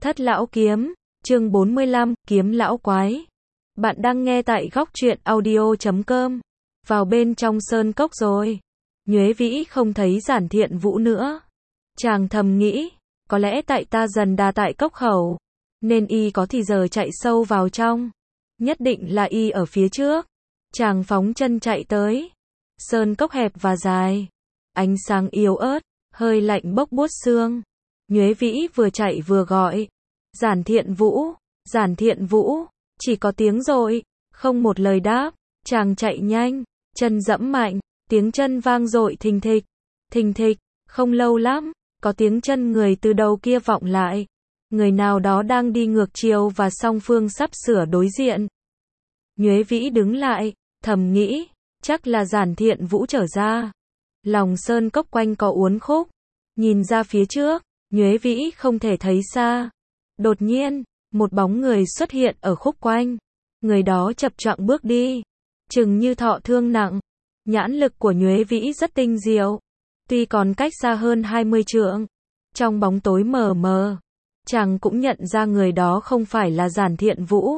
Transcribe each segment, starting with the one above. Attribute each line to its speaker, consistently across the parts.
Speaker 1: Thất lão kiếm, chương 45, kiếm lão quái. Bạn đang nghe tại góc truyện audio.com. Vào bên trong sơn cốc rồi. Nhuế Vĩ không thấy Giản Thiện Vũ nữa. Chàng thầm nghĩ, có lẽ tại ta dần đà tại cốc khẩu, nên y có thì giờ chạy sâu vào trong. Nhất định là y ở phía trước. Chàng phóng chân chạy tới. Sơn cốc hẹp và dài. Ánh sáng yếu ớt, hơi lạnh bốc buốt xương. Nhuế Vĩ vừa chạy vừa gọi. Giản Thiện Vũ, Giản Thiện Vũ, chỉ có tiếng rồi, không một lời đáp. Chàng chạy nhanh, chân dẫm mạnh, tiếng chân vang dội thình thịch, không lâu lắm, có tiếng chân người từ đầu kia vọng lại. Người nào đó đang đi ngược chiều và song phương sắp sửa đối diện. Nhuế Vĩ đứng lại, thầm nghĩ, chắc là Giản Thiện Vũ trở ra. Lòng sơn cốc quanh có uốn khúc, nhìn ra phía trước, Nhuế Vĩ không thể thấy xa. Đột nhiên, một bóng người xuất hiện ở khúc quanh. Người đó chập choạng bước đi, chừng như thọ thương nặng. Nhãn lực của Nhuế Vĩ rất tinh diệu. Tuy còn cách xa hơn 20 trượng, trong bóng tối mờ mờ, chàng cũng nhận ra người đó không phải là Giản Thiện Vũ.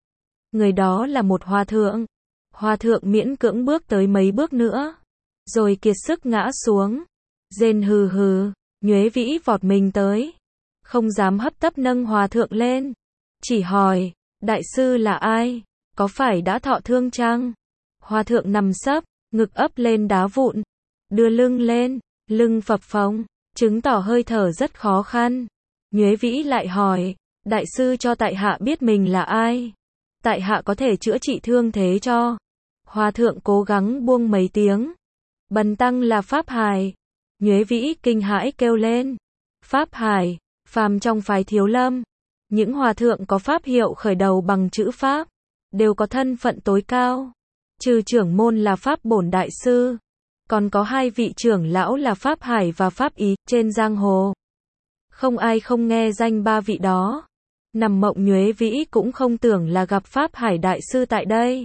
Speaker 1: Người đó là một hòa thượng. Hòa thượng miễn cưỡng bước tới mấy bước nữa, rồi kiệt sức ngã xuống. Rên hừ hừ, Nhuế Vĩ vọt mình tới. Không dám hấp tấp nâng hòa thượng lên. Chỉ hỏi, đại sư là ai? Có phải đã thọ thương chăng? Hòa thượng nằm sấp, ngực ấp lên đá vụn. Đưa lưng lên, lưng phập phồng, chứng tỏ hơi thở rất khó khăn. Nhuế Vĩ lại hỏi, đại sư cho tại hạ biết mình là ai? Tại hạ có thể chữa trị thương thế cho. Hòa thượng cố gắng buông mấy tiếng. Bần tăng là Pháp Hải. Nhuế Vĩ kinh hãi kêu lên. Pháp Hải, phàm trong phái Thiếu Lâm, những hòa thượng có pháp hiệu khởi đầu bằng chữ Pháp, đều có thân phận tối cao. Trừ trưởng môn là Pháp Bổn Đại Sư, còn có hai vị trưởng lão là Pháp Hải và Pháp Ý, trên giang hồ. Không ai không nghe danh ba vị đó. Nằm mộng Nhuế Vĩ cũng không tưởng là gặp Pháp Hải Đại Sư tại đây.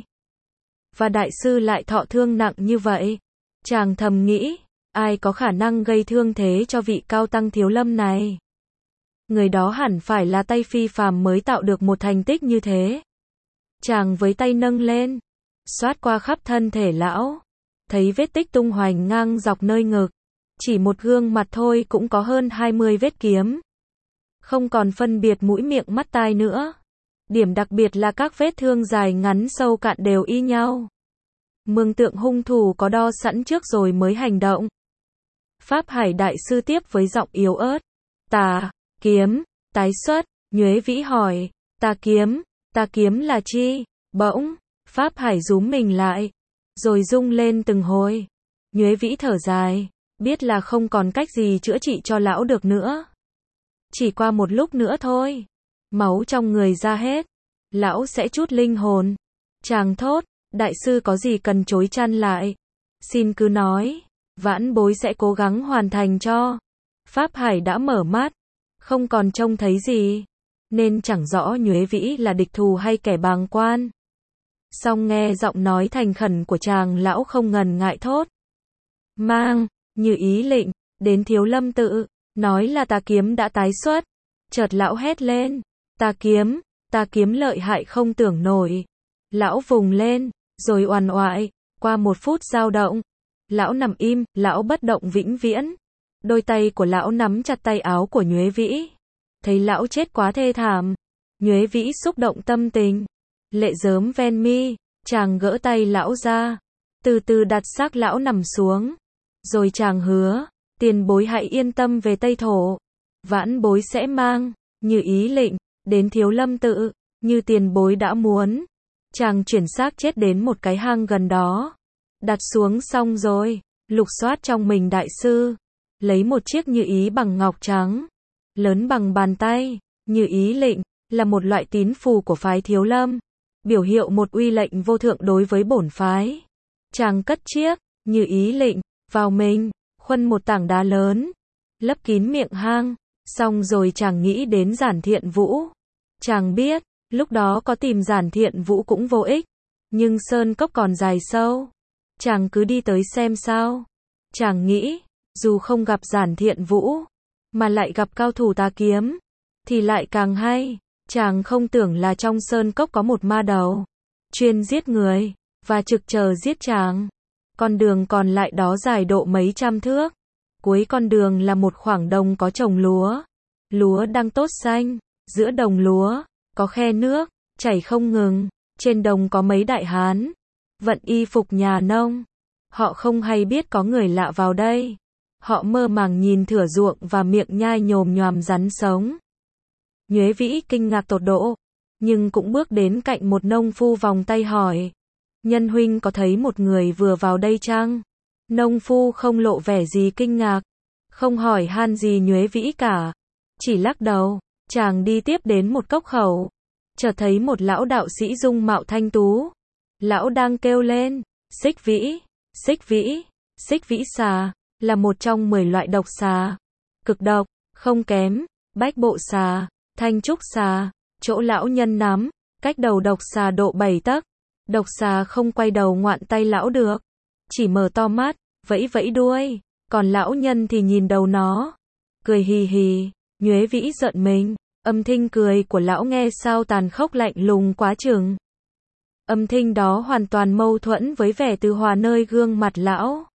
Speaker 1: Và Đại Sư lại thọ thương nặng như vậy. Chàng thầm nghĩ, ai có khả năng gây thương thế cho vị cao tăng Thiếu Lâm này? Người đó hẳn phải là tay phi phàm mới tạo được một thành tích như thế. Chàng với tay nâng lên, xoát qua khắp thân thể lão, thấy vết tích tung hoành ngang dọc nơi ngực. Chỉ một gương mặt thôi cũng có hơn 20 vết kiếm. Không còn phân biệt mũi miệng mắt tai nữa. Điểm đặc biệt là các vết thương dài ngắn sâu cạn đều y nhau. Mường tượng hung thủ có đo sẵn trước rồi mới hành động. Pháp Hải Đại Sư tiếp với giọng yếu ớt. Tà kiếm, tái xuất. Nhuế Vĩ hỏi, tà kiếm là chi? Bỗng, Pháp Hải rúm mình lại, rồi rung lên từng hồi. Nhuế Vĩ thở dài, biết là không còn cách gì chữa trị cho lão được nữa. Chỉ qua một lúc nữa thôi, máu trong người ra hết, lão sẽ trút linh hồn. Chàng thốt, đại sư có gì cần chối chăn lại, xin cứ nói, vãn bối sẽ cố gắng hoàn thành cho. Pháp Hải đã mở mắt, không còn trông thấy gì, nên chẳng rõ Nhuế Vĩ là địch thù hay kẻ bàng quan. Song nghe giọng nói thành khẩn của chàng, lão không ngần ngại thốt. Mang, như ý lệnh, đến Thiếu Lâm tự, nói là tà kiếm đã tái xuất. Chợt lão hét lên, tà kiếm lợi hại không tưởng nổi. Lão vùng lên, rồi oằn oại, qua một phút dao động. Lão nằm im, lão bất động vĩnh viễn. Đôi tay của lão nắm chặt tay áo của Nhuế Vĩ. Thấy lão chết quá thê thảm, Nhuế Vĩ xúc động tâm tình. Lệ rớm ven mi, chàng gỡ tay lão ra, từ từ đặt xác lão nằm xuống. Rồi chàng hứa, tiền bối hãy yên tâm về Tây Thổ. Vãn bối sẽ mang, như ý lệnh, đến Thiếu Lâm tự, như tiền bối đã muốn. Chàng chuyển xác chết đến một cái hang gần đó. Đặt xuống xong rồi, lục soát trong mình đại sư. Lấy một chiếc như ý bằng ngọc trắng, lớn bằng bàn tay. Như ý lệnh, là một loại tín phù của phái Thiếu Lâm, biểu hiệu một uy lệnh vô thượng đối với bổn phái. Chàng cất chiếc, như ý lệnh, vào mình, khuân một tảng đá lớn, lấp kín miệng hang. Xong rồi chàng nghĩ đến Giản Thiện Vũ. Chàng biết, lúc đó có tìm Giản Thiện Vũ cũng vô ích. Nhưng sơn cốc còn dài sâu, chàng cứ đi tới xem sao. Chàng nghĩ, dù không gặp Giản Thiện Vũ, mà lại gặp cao thủ tà kiếm, thì lại càng hay. Chàng không tưởng là trong sơn cốc có một ma đầu, chuyên giết người, và trực chờ giết chàng. Con đường còn lại đó dài độ mấy trăm thước. Cuối con đường là một khoảng đồng có trồng lúa. Lúa đang tốt xanh, giữa đồng lúa, có khe nước, chảy không ngừng. Trên đồng có mấy đại hán, vận y phục nhà nông. Họ không hay biết có người lạ vào đây. Họ mơ màng nhìn thửa ruộng và miệng nhai nhồm nhoàm rắn sống. Nhuế Vĩ kinh ngạc tột độ, nhưng cũng bước đến cạnh một nông phu vòng tay hỏi. Nhân huynh có thấy một người vừa vào đây chăng? Nông phu không lộ vẻ gì kinh ngạc, không hỏi han gì Nhuế Vĩ cả, chỉ lắc đầu. Chàng đi tiếp đến một cốc khẩu, chợt thấy một lão đạo sĩ dung mạo thanh tú. Lão đang kêu lên, xích vĩ, xích vĩ, xích vĩ xà, là một trong 10 loại độc xà. Cực độc, không kém, bách bộ xà, thanh trúc xà. Chỗ lão nhân nắm, cách đầu độc xà độ 7 tấc. Độc xà không quay đầu ngoạn tay lão được, chỉ mở to mắt, vẫy vẫy đuôi, còn lão nhân thì nhìn đầu nó, cười hì hì. Nhuế Vĩ giận mình, âm thanh cười của lão nghe sao tàn khốc lạnh lùng quá chừng. Âm thanh đó hoàn toàn mâu thuẫn với vẻ từ hòa nơi gương mặt lão.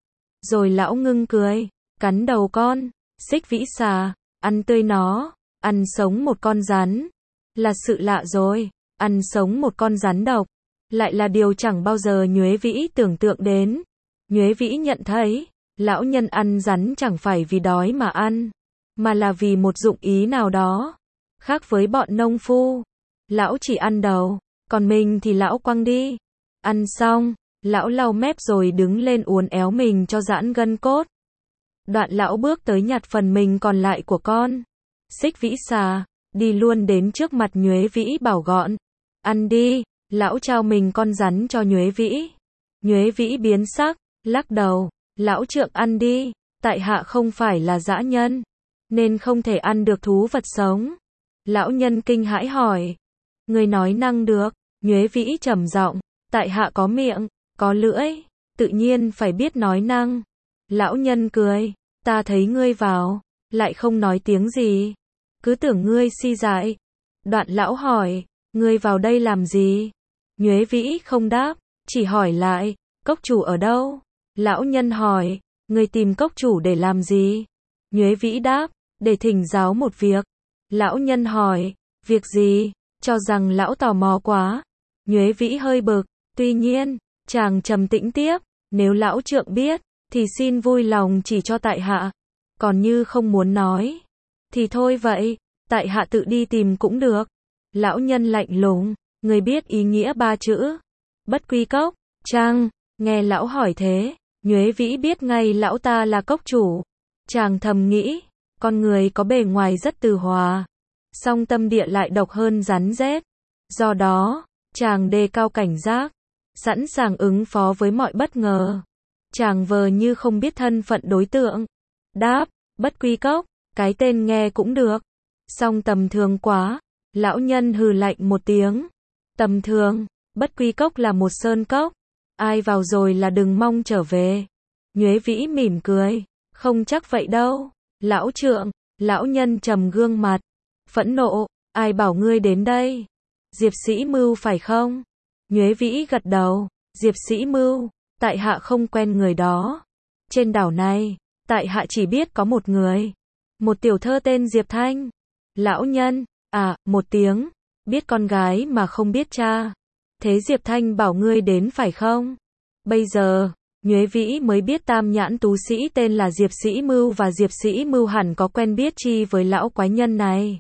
Speaker 1: Rồi lão ngưng cười, cắn đầu con, xích vĩ xà, ăn tươi nó, ăn sống một con rắn. Là sự lạ rồi, ăn sống một con rắn độc, lại là điều chẳng bao giờ Nhuế Vĩ tưởng tượng đến. Nhuế Vĩ nhận thấy, lão nhân ăn rắn chẳng phải vì đói mà ăn, mà là vì một dụng ý nào đó. Khác với bọn nông phu, lão chỉ ăn đầu, còn mình thì lão quăng đi. Ăn xong, lão lau mép rồi đứng lên uốn éo mình cho giãn gân cốt. Đoạn lão bước tới nhặt phần mình còn lại của con xích vĩ xà, đi luôn đến trước mặt Nhuế Vĩ bảo gọn. Ăn đi. Lão trao mình con rắn cho Nhuế Vĩ. Nhuế Vĩ biến sắc, lắc đầu. Lão trượng ăn đi, tại hạ không phải là dã nhân, nên không thể ăn được thú vật sống. Lão nhân kinh hãi hỏi. Người nói năng được. Nhuế Vĩ trầm giọng. Tại hạ có miệng, có lưỡi, tự nhiên phải biết nói năng. Lão nhân cười. Ta thấy ngươi vào, lại không nói tiếng gì, cứ tưởng ngươi si dại. Đoạn lão hỏi. Ngươi vào đây làm gì? Nhuế Vĩ không đáp, chỉ hỏi lại. Cốc chủ ở đâu? Lão nhân hỏi. Ngươi tìm cốc chủ để làm gì? Nhuế Vĩ đáp. Để thỉnh giáo một việc. Lão nhân hỏi. Việc gì? Cho rằng lão tò mò quá. Nhuế Vĩ hơi bực. Tuy nhiên, chàng trầm tĩnh tiếp. Nếu lão trượng biết, thì xin vui lòng chỉ cho tại hạ. Còn như không muốn nói, thì thôi vậy, tại hạ tự đi tìm cũng được. Lão nhân lạnh lùng. Người biết ý nghĩa 3 chữ bất quy cốc chăng? Nghe lão hỏi thế, Nhuế Vĩ biết ngay lão ta là cốc chủ. Chàng thầm nghĩ, con người có bề ngoài rất từ hòa, song tâm địa lại độc hơn rắn rết. Do đó, chàng đề cao cảnh giác, sẵn sàng ứng phó với mọi bất ngờ. Chàng vờ như không biết thân phận đối tượng. Đáp, bất quy cốc, cái tên nghe cũng được, song tầm thường quá. Lão nhân hừ lạnh một tiếng. Tầm thường, bất quy cốc là một sơn cốc, ai vào rồi là đừng mong trở về. Nhuế Vĩ mỉm cười. Không chắc vậy đâu. Lão trượng. Lão nhân trầm gương mặt, phẫn nộ. Ai bảo ngươi đến đây? Diệp Sĩ Mưu phải không? Nhuế Vĩ gật đầu. Diệp Sĩ Mưu, tại hạ không quen người đó. Trên đảo này, tại hạ chỉ biết có một người, một tiểu thơ tên Diệp Thanh. Lão nhân. À, một tiếng. Biết con gái mà không biết cha. Thế Diệp Thanh bảo ngươi đến phải không? Bây giờ, Nhuế Vĩ mới biết tam nhãn tú sĩ tên là Diệp Sĩ Mưu và Diệp Sĩ Mưu hẳn có quen biết chi với lão quái nhân này.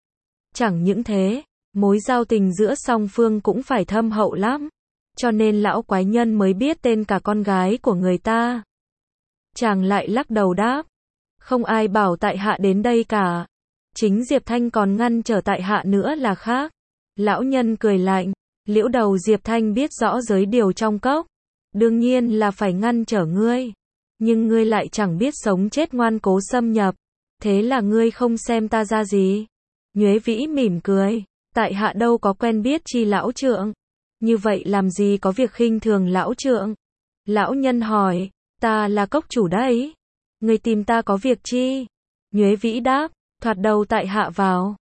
Speaker 1: Chẳng những thế, mối giao tình giữa song phương cũng phải thâm hậu lắm, cho nên lão quái nhân mới biết tên cả con gái của người ta. Chàng lại lắc đầu đáp. Không ai bảo tại hạ đến đây cả. Chính Diệp Thanh còn ngăn trở tại hạ nữa là khác. Lão nhân cười lạnh. Liễu đầu Diệp Thanh biết rõ giới điều trong cốc, đương nhiên là phải ngăn trở ngươi. Nhưng ngươi lại chẳng biết sống chết ngoan cố xâm nhập. Thế là ngươi không xem ta ra gì. Nhuế Vĩ mỉm cười. Tại hạ đâu có quen biết chi lão trượng. Như vậy làm gì có việc khinh thường lão trượng. Lão nhân hỏi. Ta là cốc chủ đấy. Ngươi tìm ta có việc chi? Nhuế Vĩ đáp. Thoạt đầu tại hạ vào,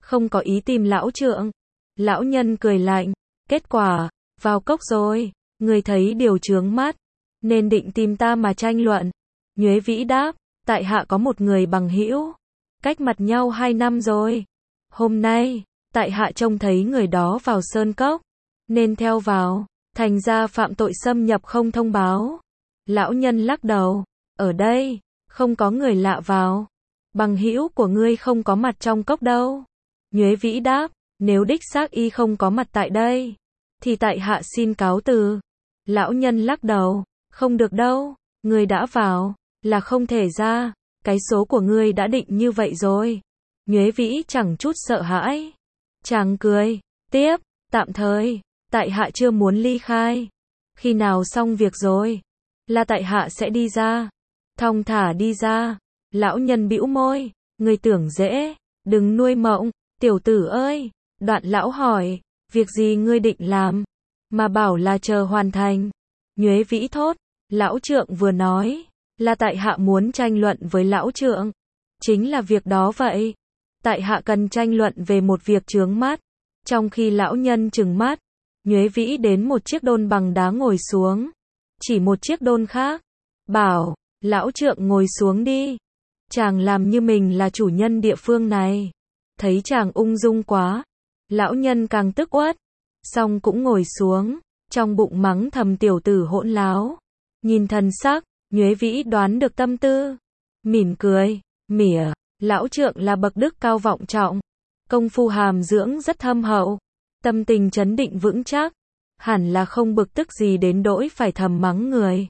Speaker 1: không có ý tìm lão trượng. Lão nhân cười lạnh, kết quả, vào cốc rồi, người thấy điều chướng mắt, nên định tìm ta mà tranh luận. Nhuế Vĩ đáp, tại hạ có một người bằng hữu, cách mặt nhau 2 năm rồi. Hôm nay, tại hạ trông thấy người đó vào sơn cốc, nên theo vào, thành ra phạm tội xâm nhập không thông báo. Lão nhân lắc đầu, ở đây, không có người lạ vào. Bằng hữu của ngươi không có mặt trong cốc đâu. Nhuế Vĩ đáp, nếu đích xác y không có mặt tại đây, thì tại hạ xin cáo từ. Lão nhân lắc đầu, không được đâu, ngươi đã vào, là không thể ra, cái số của ngươi đã định như vậy rồi. Nhuế Vĩ chẳng chút sợ hãi. Chàng cười, tiếp, tạm thời, tại hạ chưa muốn ly khai. Khi nào xong việc rồi, là tại hạ sẽ đi ra. Thong thả đi ra. Lão nhân bĩu môi, ngươi tưởng dễ, đừng nuôi mộng, tiểu tử ơi. Đoạn lão hỏi, việc gì ngươi định làm, mà bảo là chờ hoàn thành. Nhuế Vĩ thốt, lão trượng vừa nói, là tại hạ muốn tranh luận với lão trượng. Chính là việc đó vậy. Tại hạ cần tranh luận về một việc chướng mắt. Trong khi lão nhân trừng mắt, Nhuế Vĩ đến một chiếc đôn bằng đá ngồi xuống. Chỉ một chiếc đôn khác, bảo, lão trượng ngồi xuống đi. Chàng làm như mình là chủ nhân địa phương này. Thấy chàng ung dung quá, lão nhân càng tức uất. Xong cũng ngồi xuống, trong bụng mắng thầm tiểu tử hỗn láo. Nhìn thần sắc, Nhuế Vĩ đoán được tâm tư. Mỉm cười, mỉa, lão trượng là bậc đức cao vọng trọng. Công phu hàm dưỡng rất thâm hậu. Tâm tình trấn định vững chắc. Hẳn là không bực tức gì đến đỗi phải thầm mắng người.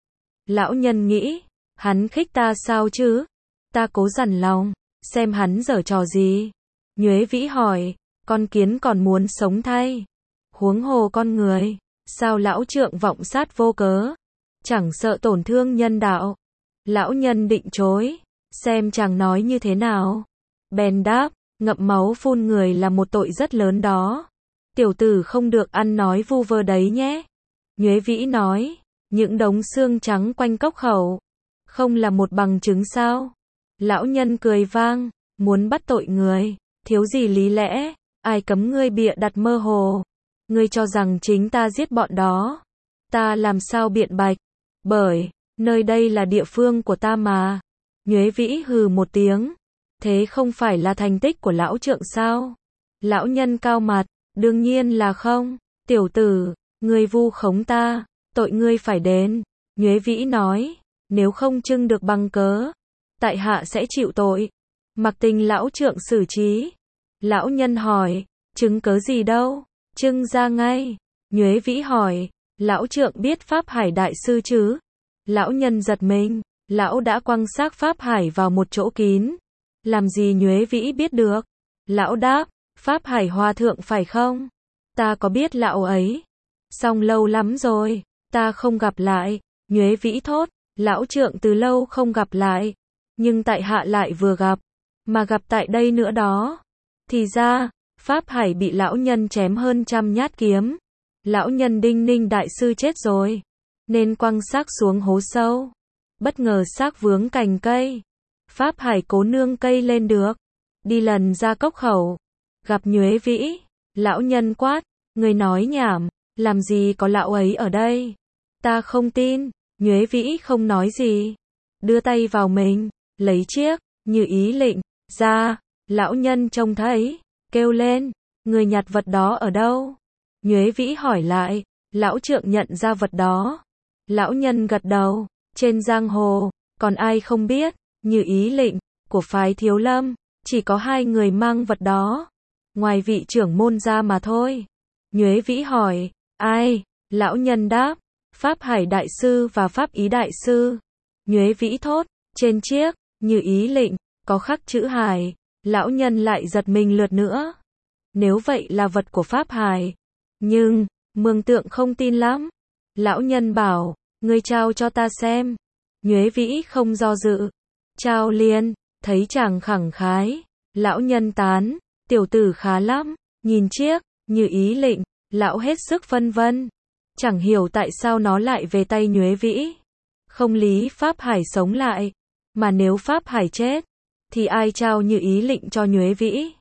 Speaker 1: Lão nhân nghĩ, hắn khích ta sao chứ? Ta cố dằn lòng, xem hắn giở trò gì. Nhuế Vĩ hỏi, con kiến còn muốn sống thay, huống hồ con người, sao lão trượng vọng sát vô cớ, chẳng sợ tổn thương nhân đạo. Lão nhân định chối, xem chàng nói như thế nào. Bèn đáp, ngậm máu phun người là một tội rất lớn đó. Tiểu tử không được ăn nói vu vơ đấy nhé. Nhuế Vĩ nói, những đống xương trắng quanh cốc khẩu, không là một bằng chứng sao? Lão nhân cười vang, muốn bắt tội người, thiếu gì lý lẽ, ai cấm ngươi bịa đặt mơ hồ. Ngươi cho rằng chính ta giết bọn đó. Ta làm sao biện bạch, bởi, nơi đây là địa phương của ta mà. Nhuế Vĩ hừ một tiếng, thế không phải là thành tích của lão trượng sao? Lão nhân cao mặt, đương nhiên là không. Tiểu tử, ngươi vu khống ta, tội ngươi phải đền. Nhuế Vĩ nói, nếu không trưng được bằng cớ, tại hạ sẽ chịu tội. Mặc tình lão trượng xử trí. Lão nhân hỏi, chứng cớ gì đâu, trưng ra ngay. Nhuế Vĩ hỏi, lão trượng biết Pháp Hải đại sư chứ? Lão nhân giật mình, lão đã quăng xác Pháp Hải vào một chỗ kín. Làm gì Nhuế Vĩ biết được? Lão đáp, Pháp Hải hòa thượng phải không? Ta có biết lão ấy. Song lâu lắm rồi, ta không gặp lại. Nhuế Vĩ thốt, lão trượng từ lâu không gặp lại. Nhưng tại hạ lại vừa gặp, mà gặp tại đây nữa đó. Thì ra, Pháp Hải bị lão nhân chém hơn 100 nhát kiếm. Lão nhân Đinh Ninh đại sư chết rồi, nên quăng xác xuống hố sâu. Bất ngờ xác vướng cành cây. Pháp Hải cố nương cây lên được, đi lần ra cốc khẩu, gặp Nhuế Vĩ. Lão nhân quát, người nói nhảm, làm gì có lão ấy ở đây? Ta không tin. Nhuế Vĩ không nói gì, đưa tay vào mình, lấy chiếc như ý lệnh ra. Lão nhân trông thấy, kêu lên, người nhặt vật đó ở đâu? Nhuế Vĩ hỏi lại, lão trượng nhận ra vật đó. Lão nhân gật đầu, trên giang hồ, còn ai không biết, như ý lệnh của phái Thiếu Lâm, chỉ có 2 người mang vật đó, ngoài vị trưởng môn ra mà thôi. Nhuế Vĩ hỏi, ai? Lão nhân đáp, Pháp Hải đại sư và Pháp Ý đại sư. Nhuế Vĩ thốt, trên chiếc như ý lệnh có khắc chữ Hải. Lão nhân lại giật mình lượt nữa. Nếu vậy là vật của Pháp Hải, nhưng mường tượng không tin lắm. Lão nhân bảo, ngươi trao cho ta xem. Nhuế Vĩ không do dự, trao liền. Thấy chàng khẳng khái, lão nhân tán, tiểu tử khá lắm. Nhìn chiếc như ý lệnh, lão hết sức phân vân, chẳng hiểu tại sao nó lại về tay Nhuế Vĩ. Không lý Pháp Hải sống lại, mà nếu Pháp Hải chết, thì ai trao như ý lệnh cho Nhuế Vĩ?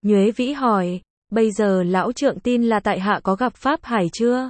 Speaker 1: Nhuế Vĩ hỏi, bây giờ lão trượng tin là tại hạ có gặp Pháp Hải chưa?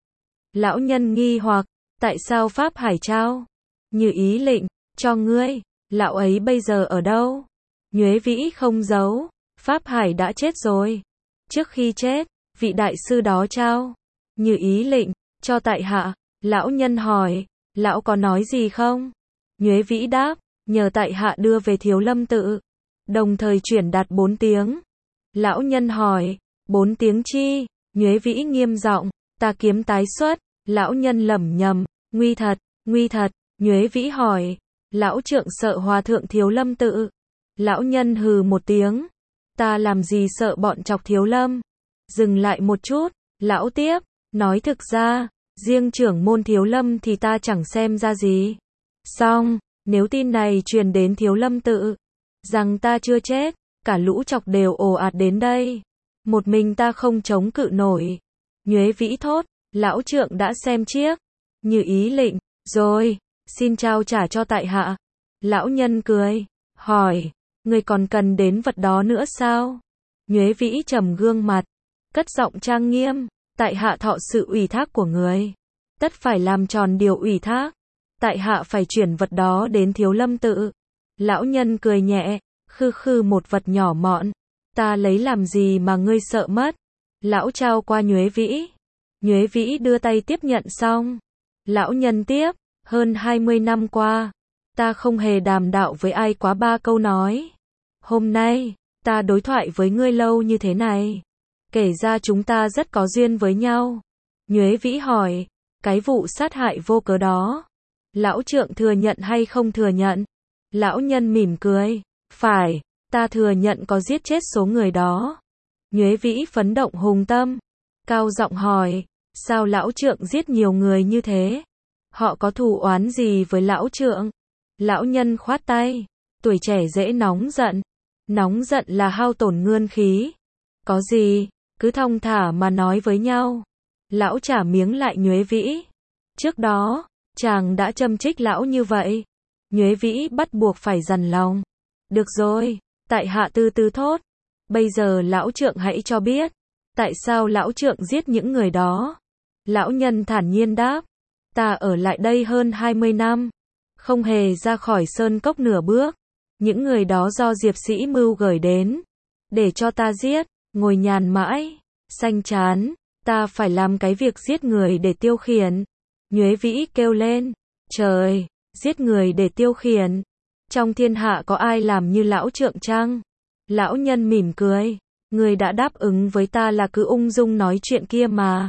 Speaker 1: Lão nhân nghi hoặc, tại sao Pháp Hải trao? Như ý lệnh, cho ngươi, lão ấy bây giờ ở đâu? Nhuế Vĩ không giấu, Pháp Hải đã chết rồi. Trước khi chết, vị đại sư đó trao. Như ý lệnh, cho tại hạ. Lão nhân hỏi, lão có nói gì không? Nhuế Vĩ đáp, nhờ tại hạ đưa về Thiếu Lâm tự. Đồng thời chuyển đạt 4 tiếng. Lão nhân hỏi, 4 tiếng chi? Nhuế Vĩ nghiêm giọng, ta kiếm tái xuất. Lão nhân lẩm nhẩm, nguy thật, nguy thật. Nhuế Vĩ hỏi, lão trượng sợ hòa thượng Thiếu Lâm tự? Lão nhân hừ một tiếng, ta làm gì sợ bọn chọc Thiếu Lâm? Dừng lại một chút, lão tiếp, nói thực ra, riêng trưởng môn Thiếu Lâm thì ta chẳng xem ra gì. Xong, nếu tin này truyền đến Thiếu Lâm tự, rằng ta chưa chết, cả lũ chọc đều ồ ạt đến đây. Một mình ta không chống cự nổi. Nhuế Vĩ thốt, lão trượng đã xem chiếc. Như ý lệnh, rồi, xin trao trả cho tại hạ. Lão nhân cười, hỏi, người còn cần đến vật đó nữa sao? Nhuế Vĩ trầm gương mặt, cất giọng trang nghiêm, tại hạ thọ sự ủy thác của người. Tất phải làm tròn điều ủy thác. Tại hạ phải chuyển vật đó đến Thiếu Lâm tự. Lão nhân cười nhẹ, khư khư một vật nhỏ mọn. Ta lấy làm gì mà ngươi sợ mất? Lão trao qua Nhuế Vĩ. Nhuế Vĩ đưa tay tiếp nhận xong. Lão nhân tiếp, hơn 20 năm qua, ta không hề đàm đạo với ai quá 3 câu nói. Hôm nay, ta đối thoại với ngươi lâu như thế này. Kể ra chúng ta rất có duyên với nhau. Nhuế Vĩ hỏi, cái vụ sát hại vô cớ đó, lão trượng thừa nhận hay không thừa nhận? Lão nhân mỉm cười, phải, ta thừa nhận có giết chết số người đó. Nhuế Vĩ phấn động hùng tâm, cao giọng hỏi, sao lão trượng giết nhiều người như thế? Họ có thù oán gì với lão trượng? Lão nhân khoát tay, tuổi trẻ dễ nóng giận. Nóng giận là hao tổn nguyên khí. Có gì, cứ thong thả mà nói với nhau. Lão trả miếng lại Nhuế Vĩ. Trước đó, chàng đã châm chích lão như vậy. Nhuế Vĩ bắt buộc phải dằn lòng. Được rồi, tại hạ từ từ thốt. Bây giờ lão trượng hãy cho biết, tại sao lão trượng giết những người đó? Lão nhân thản nhiên đáp, ta ở lại đây hơn 20 năm, không hề ra khỏi sơn cốc nửa bước. Những người đó do Diệp Sĩ Mưu gửi đến, để cho ta giết, ngồi nhàn mãi, xanh chán, ta phải làm cái việc giết người để tiêu khiển. Nhuế Vĩ kêu lên, trời, giết người để tiêu khiển, trong thiên hạ có ai làm như lão trượng chăng? Lão nhân mỉm cười, người đã đáp ứng với ta là cứ ung dung nói chuyện kia mà.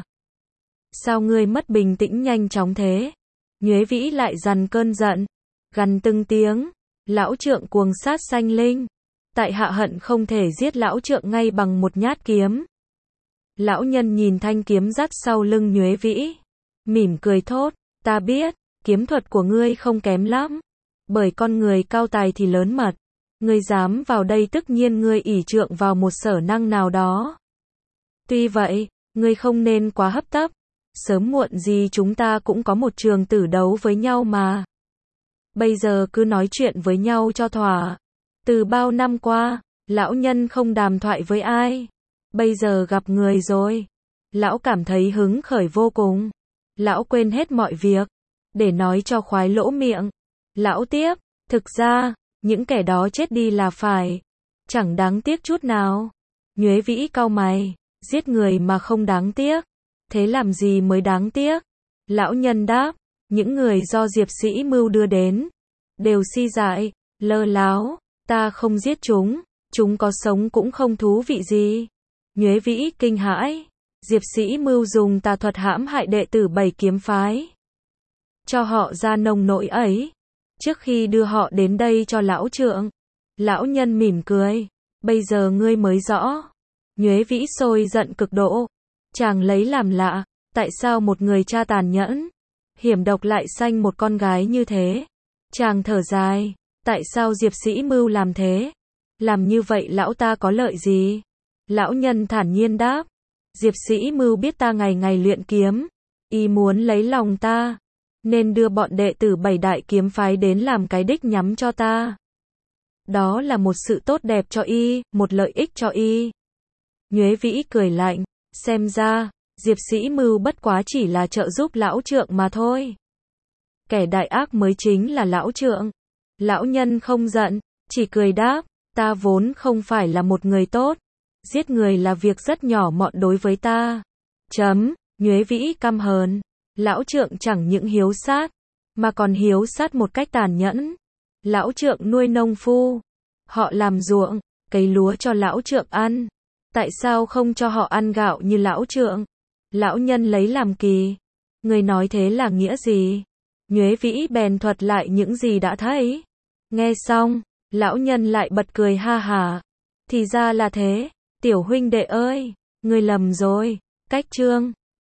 Speaker 1: Sao ngươi mất bình tĩnh nhanh chóng thế? Nhuế Vĩ lại dằn cơn giận, gằn từng tiếng, lão trượng cuồng sát sanh linh. Tại hạ hận không thể giết lão trượng ngay bằng một nhát kiếm. Lão nhân nhìn thanh kiếm dắt sau lưng Nhuế Vĩ, mỉm cười thốt, ta biết, kiếm thuật của ngươi không kém lắm. Bởi con người cao tài thì lớn mật. Ngươi dám vào đây tất nhiên ngươi ỷ trượng vào một sở năng nào đó. Tuy vậy, ngươi không nên quá hấp tấp. Sớm muộn gì chúng ta cũng có một trường tử đấu với nhau mà. Bây giờ cứ nói chuyện với nhau cho thỏa. Từ bao năm qua, lão nhân không đàm thoại với ai. Bây giờ gặp người rồi. Lão cảm thấy hứng khởi vô cùng. Lão quên hết mọi việc, để nói cho khoái lỗ miệng. Lão tiếp, thực ra, những kẻ đó chết đi là phải. Chẳng đáng tiếc chút nào. Nhuế Vĩ cau mày, giết người mà không đáng tiếc. Thế làm gì mới đáng tiếc? Lão nhân đáp, những người do Diệp Sĩ Mưu đưa đến, đều si dại, lơ láo, ta không giết chúng có sống cũng không thú vị gì. Nhuế Vĩ kinh hãi, Diệp Sĩ Mưu dùng tà thuật hãm hại đệ tử 7 kiếm phái. Cho họ ra nông nỗi ấy, trước khi đưa họ đến đây cho lão trượng. Lão nhân mỉm cười, bây giờ ngươi mới rõ. Nhuế Vĩ sôi giận cực độ. Chàng lấy làm lạ, tại sao một người cha tàn nhẫn, hiểm độc lại sanh một con gái như thế? Chàng thở dài, tại sao Diệp Sĩ Mưu làm thế? Làm như vậy lão ta có lợi gì? Lão nhân thản nhiên đáp, Diệp Sĩ Mưu biết ta ngày ngày luyện kiếm, y muốn lấy lòng ta, nên đưa bọn đệ tử 7 đại kiếm phái đến làm cái đích nhắm cho ta. Đó là một sự tốt đẹp cho y, một lợi ích cho y. Nhuế Vĩ cười lạnh, xem ra, Diệp Sĩ Mưu bất quá chỉ là trợ giúp lão trượng mà thôi. Kẻ đại ác mới chính là lão trượng. Lão nhân không giận, chỉ cười đáp, ta vốn không phải là một người tốt. Giết người là việc rất nhỏ mọn đối với ta. Nhuế Vĩ căm hờn. Lão trượng chẳng những hiếu sát, mà còn hiếu sát một cách tàn nhẫn. Lão trượng nuôi nông phu. Họ làm ruộng, cấy lúa cho lão trượng ăn. Tại sao không cho họ ăn gạo như lão trượng? Lão nhân lấy làm kỳ. Người nói thế là nghĩa gì? Nhuế Vĩ bèn thuật lại những gì đã thấy. Nghe xong, lão nhân lại bật cười ha hả. Thì ra là thế, tiểu huynh đệ ơi, ngươi lầm rồi. Cách chương